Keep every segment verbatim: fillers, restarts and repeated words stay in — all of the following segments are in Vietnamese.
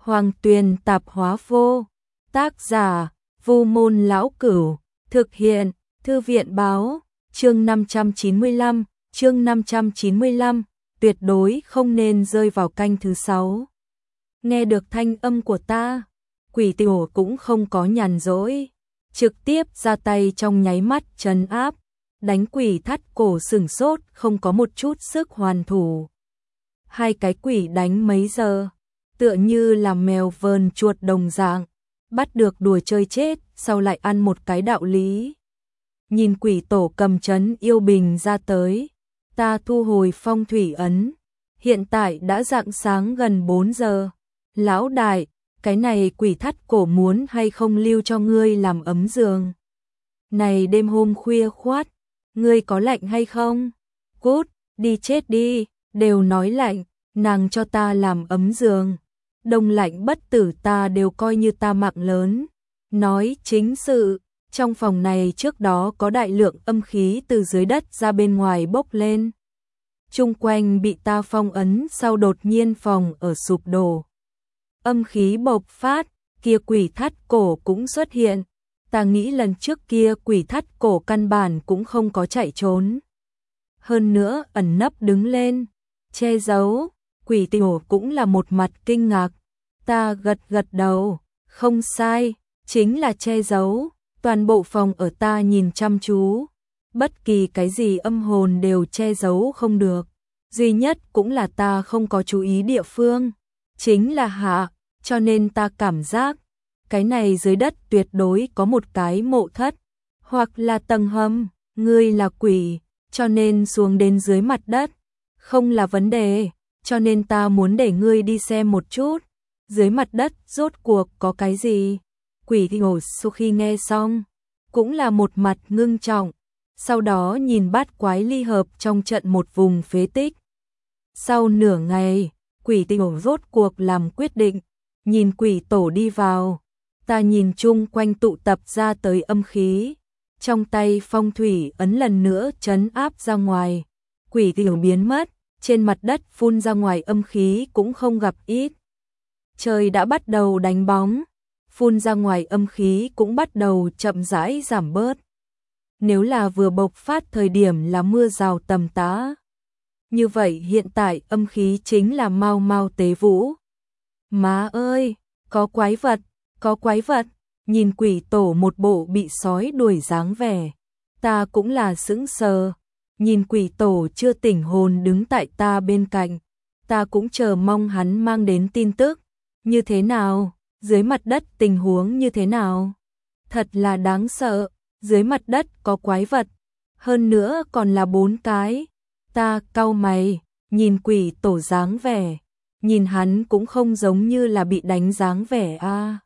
Hoàng Tuyền Tạp Hóa Vô. Tác giả: Vu Môn Lão Cửu. Thực hiện: Thư viện Báo. Chương năm trăm chín mươi lăm, chương năm trăm chín mươi lăm, tuyệt đối không nên rơi vào canh thứ sáu. Nghe được thanh âm của ta, Quỷ Tiểu cũng không có nhàn rỗi, trực tiếp ra tay trong nháy mắt trấn áp, đánh Quỷ Thắt Cổ sửng sốt, không có một chút sức hoàn thủ. Hai cái quỷ đánh mấy giờ, tựa như là mèo vờn chuột đồng dạng, bắt được đùa chơi chết, sau lại ăn một cái đạo lý. Nhìn Quỷ Tổ cầm trấn yêu bình ra tới, ta thu hồi phong thủy ấn, hiện tại đã rạng sáng gần bốn giờ. Lão đại, cái này Quỷ Thắt Cổ muốn hay không lưu cho ngươi làm ấm giường? Này đêm hôm khuya khoát, ngươi có lạnh hay không? Cút, đi chết đi, đều nói lạnh, nàng cho ta làm ấm giường. Đông lạnh bất tử ta đều coi như ta mạng lớn. Nói chính sự, trong phòng này trước đó có đại lượng âm khí từ dưới đất ra bên ngoài bốc lên. Chung quanh bị ta phong ấn, sau đột nhiên phòng ở sụp đổ. Âm khí bộc phát, kia Quỷ Thắt Cổ cũng xuất hiện. Ta nghĩ lần trước kia Quỷ Thắt Cổ căn bản cũng không có chạy trốn. Hơn nữa ẩn nấp đứng lên, che giấu. Quỷ Tiểu cũng là một mặt kinh ngạc. Ta gật gật đầu, không sai, chính là che giấu. Toàn bộ phòng ở ta nhìn chăm chú, bất kỳ cái gì âm hồn đều che giấu không được. Duy nhất cũng là ta không có chú ý địa phương, chính là hạ, cho nên ta cảm giác cái này dưới đất tuyệt đối có một cái mộ thất, hoặc là tầng hầm. Ngươi là quỷ, cho nên xuống đến dưới mặt đất không là vấn đề, cho nên ta muốn để ngươi đi xem một chút, dưới mặt đất rốt cuộc có cái gì. Quỷ Tiểu sau khi nghe xong, cũng là một mặt ngưng trọng, sau đó nhìn bát quái ly hợp trong trận một vùng phế tích. Sau nửa ngày, Quỷ Tiểu rốt cuộc làm quyết định, nhìn Quỷ Tổ đi vào, ta nhìn chung quanh tụ tập ra tới âm khí, trong tay phong thủy ấn lần nữa trấn áp ra ngoài, Quỷ Tiểu biến mất, trên mặt đất phun ra ngoài âm khí cũng không gặp ít. Trời đã bắt đầu đánh bóng, phun ra ngoài âm khí cũng bắt đầu chậm rãi giảm bớt. Nếu là vừa bộc phát thời điểm là mưa rào tầm tã, như vậy hiện tại âm khí chính là mau mau tế vũ. Má ơi, có quái vật, có quái vật, nhìn Quỷ Tổ một bộ bị sói đuổi dáng vẻ. Ta cũng là sững sờ, nhìn Quỷ Tổ chưa tỉnh hồn đứng tại ta bên cạnh, ta cũng chờ mong hắn mang đến tin tức. Như thế nào? Dưới mặt đất tình huống như thế nào? Thật là đáng sợ, dưới mặt đất có quái vật, hơn nữa còn là bốn cái. Ta cau mày, nhìn Quỷ Tổ dáng vẻ, nhìn hắn cũng không giống như là bị đánh dáng vẻ a. À.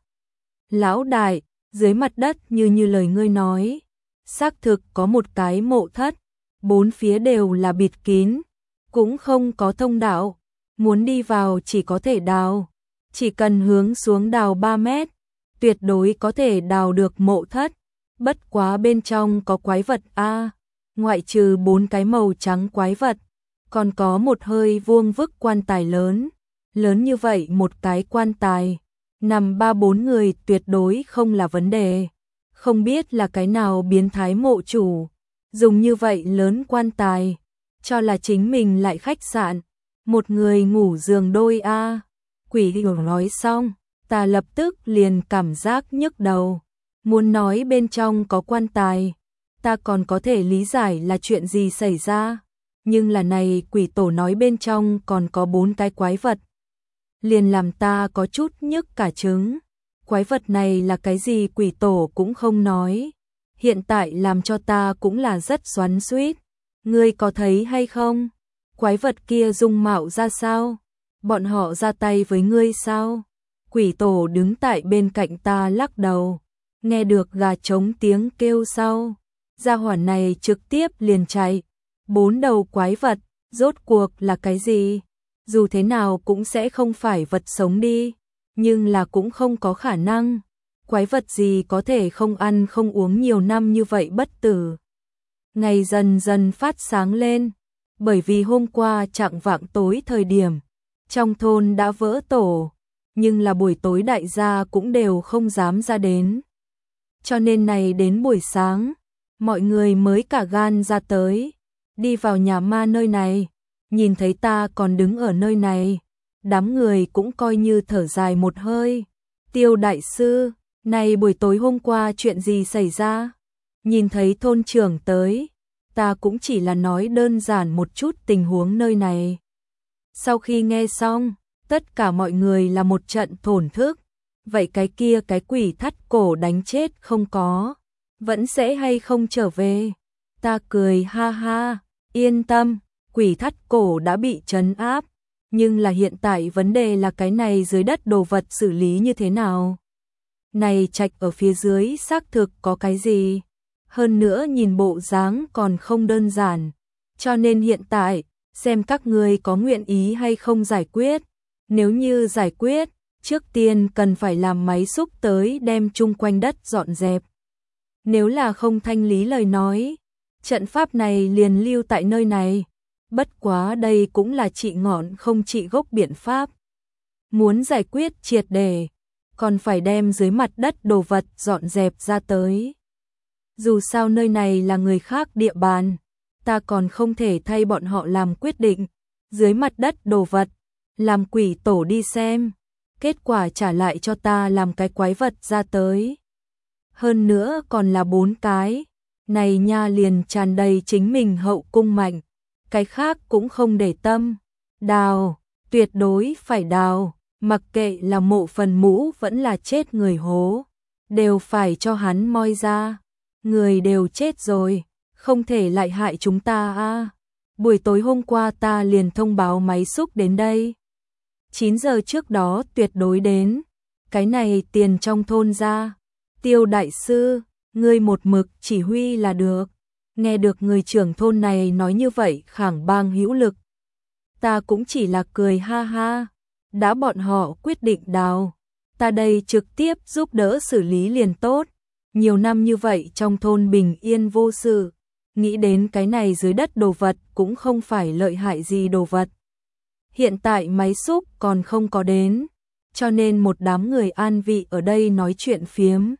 Lão đại, dưới mặt đất như như lời ngươi nói, xác thực có một cái mộ thất, bốn phía đều là bịt kín, cũng không có thông đạo, muốn đi vào chỉ có thể đào. Chỉ cần hướng xuống đào ba mét, tuyệt đối có thể đào được mộ thất. Bất quá bên trong có quái vật a, à, ngoại trừ bốn cái màu trắng quái vật, còn có một hơi vuông vức quan tài lớn. Lớn như vậy một cái quan tài, nằm ba bốn người tuyệt đối không là vấn đề. Không biết là cái nào biến thái mộ chủ, dùng như vậy lớn quan tài, cho là chính mình lại khách sạn, một người ngủ giường đôi a. À. Quỷ Tiểu nói xong, ta lập tức liền cảm giác nhức đầu. Muốn nói bên trong có quan tài, ta còn có thể lý giải là chuyện gì xảy ra. Nhưng là này Quỷ Tổ nói bên trong còn có bốn cái quái vật, liền làm ta có chút nhức cả trứng. Quái vật này là cái gì Quỷ Tổ cũng không nói. Hiện tại làm cho ta cũng là rất xoắn xuýt. Ngươi có thấy hay không? Quái vật kia dung mạo ra sao? Bọn họ ra tay với ngươi sao? Quỷ Tổ đứng tại bên cạnh ta lắc đầu, nghe được gà trống tiếng kêu sau, gia hỏa này trực tiếp liền chạy. Bốn đầu quái vật, rốt cuộc là cái gì? Dù thế nào cũng sẽ không phải vật sống đi, nhưng là cũng không có khả năng. Quái vật gì có thể không ăn không uống nhiều năm như vậy bất tử? Ngày dần dần phát sáng lên, bởi vì hôm qua chạng vạng tối thời điểm, trong thôn đã vỡ tổ, nhưng là buổi tối đại gia cũng đều không dám ra đến. Cho nên này đến buổi sáng, mọi người mới cả gan ra tới, đi vào nhà ma nơi này, nhìn thấy ta còn đứng ở nơi này, đám người cũng coi như thở dài một hơi. Tiêu đại sư, này buổi tối hôm qua chuyện gì xảy ra? Nhìn thấy thôn trưởng tới, ta cũng chỉ là nói đơn giản một chút tình huống nơi này. Sau khi nghe xong, tất cả mọi người là một trận thổn thức. Vậy cái kia cái quỷ thắt cổ đánh chết không có, vẫn sẽ hay không trở về? Ta cười ha ha, yên tâm, quỷ thắt cổ đã bị trấn áp. Nhưng là hiện tại vấn đề là cái này dưới đất đồ vật xử lý như thế nào? Này trạch ở phía dưới xác thực có cái gì? Hơn nữa nhìn bộ dáng còn không đơn giản. Cho nên hiện tại, xem các người có nguyện ý hay không giải quyết. Nếu như giải quyết, trước tiên cần phải làm máy xúc tới đem chung quanh đất dọn dẹp. Nếu là không thanh lý lời nói, trận pháp này liền lưu tại nơi này. Bất quá đây cũng là trị ngọn không trị gốc biện pháp. Muốn giải quyết triệt để, còn phải đem dưới mặt đất đồ vật dọn dẹp ra tới. Dù sao nơi này là người khác địa bàn, ta còn không thể thay bọn họ làm quyết định. Dưới mặt đất đồ vật, làm quỷ tổ đi xem, kết quả trả lại cho ta làm cái quái vật ra tới. Hơn nữa còn là bốn cái, này nha liền tràn đầy chính mình hậu cung mạnh, cái khác cũng không để tâm. Đào, tuyệt đối phải đào, mặc kệ là mộ phần mũ vẫn là chết người hố, đều phải cho hắn moi ra. Người đều chết rồi, không thể lại hại chúng ta a. Buổi tối hôm qua ta liền thông báo máy xúc đến đây. chín giờ trước đó tuyệt đối đến. Cái này tiền trong thôn ra. Tiêu đại sư, ngươi một mực chỉ huy là được. Nghe được người trưởng thôn này nói như vậy khẳng bang hữu lực. Ta cũng chỉ là cười ha ha. Đã bọn họ quyết định đào, ta đây trực tiếp giúp đỡ xử lý liền tốt. Nhiều năm như vậy trong thôn bình yên vô sự, nghĩ đến cái này dưới đất đồ vật cũng không phải lợi hại gì đồ vật. Hiện tại máy xúc còn không có đến, cho nên một đám người an vị ở đây nói chuyện phiếm.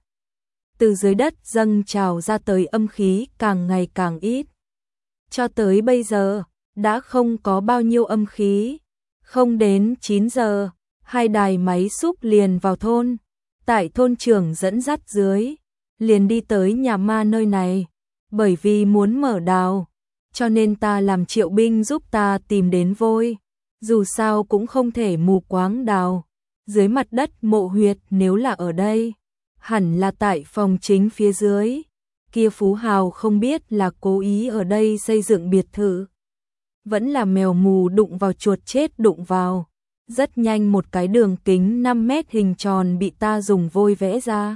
Từ dưới đất dâng trào ra tới âm khí càng ngày càng ít. Cho tới bây giờ, đã không có bao nhiêu âm khí. Không đến chín giờ, hai đài máy xúc liền vào thôn. Tại thôn trưởng dẫn dắt dưới, liền đi tới nhà ma nơi này. Bởi vì muốn mở đào, cho nên ta làm triệu binh giúp ta tìm đến vôi. Dù sao cũng không thể mù quáng đào. Dưới mặt đất mộ huyệt nếu là ở đây, hẳn là tại phòng chính phía dưới. Kia phú hào không biết là cố ý ở đây xây dựng biệt thự, vẫn là mèo mù đụng vào chuột chết đụng vào. Rất nhanh một cái đường kính năm mét hình tròn bị ta dùng vôi vẽ ra.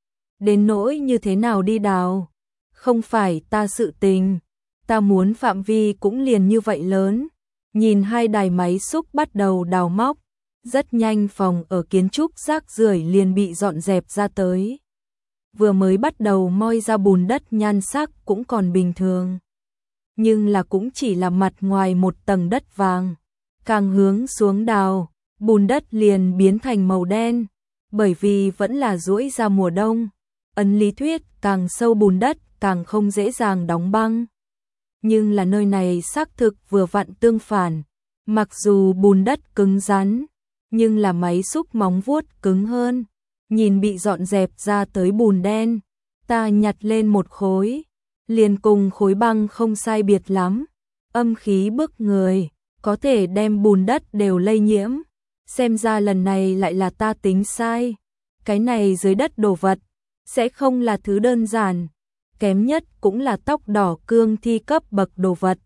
Đến nỗi như thế nào đi đào, không phải ta sự tình. Ta muốn phạm vi cũng liền như vậy lớn. Nhìn hai đài máy xúc bắt đầu đào móc, rất nhanh phòng ở kiến trúc rác rưởi liền bị dọn dẹp ra tới. Vừa mới bắt đầu moi ra bùn đất nhan sắc cũng còn bình thường. Nhưng là cũng chỉ là mặt ngoài một tầng đất vàng. Càng hướng xuống đào, bùn đất liền biến thành màu đen. Bởi vì vẫn là duỗi ra mùa đông. Ấn lý thuyết càng sâu bùn đất càng không dễ dàng đóng băng. Nhưng là nơi này xác thực vừa vặn tương phản. Mặc dù bùn đất cứng rắn, nhưng là máy xúc móng vuốt cứng hơn. Nhìn bị dọn dẹp ra tới bùn đen, ta nhặt lên một khối, liền cùng khối băng không sai biệt lắm. Âm khí bức người, có thể đem bùn đất đều lây nhiễm. Xem ra lần này lại là ta tính sai. Cái này dưới đất đồ vật, sẽ không là thứ đơn giản. Kém nhất cũng là tóc đỏ cương thi cấp bậc đồ vật.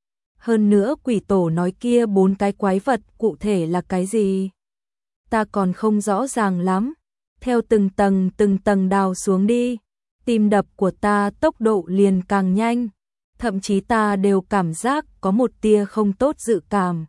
Hơn nữa quỷ tổ nói kia bốn cái quái vật cụ thể là cái gì? Ta còn không rõ ràng lắm. Theo từng tầng từng tầng đào xuống đi, tim đập của ta tốc độ liền càng nhanh. Thậm chí ta đều cảm giác có một tia không tốt dự cảm.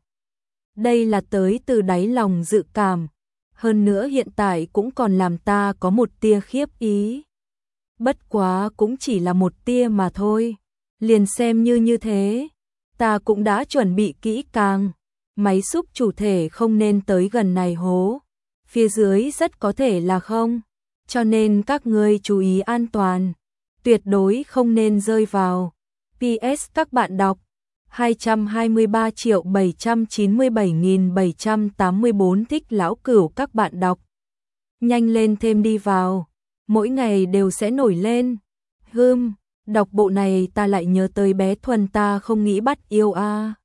Đây là tới từ đáy lòng dự cảm. Hơn nữa hiện tại cũng còn làm ta có một tia khiếp ý. Bất quá cũng chỉ là một tia mà thôi. Liền xem như như thế, ta cũng đã chuẩn bị kỹ càng. Máy xúc chủ thể không nên tới gần này hố. phía dưới rất có thể là không. Cho nên các ngươi chú ý an toàn, tuyệt đối không nên rơi vào. pê ét các bạn đọc hai trăm hai mươi ba triệu bảy trăm chín mươi bảy nghìn bảy trăm tám mươi tư thích lão cửu các bạn đọc. Nhanh lên thêm đi vào, mỗi ngày đều sẽ nổi lên. Hừm, đọc bộ này ta lại nhớ tới bé Thuần ta không nghĩ bắt yêu a. À.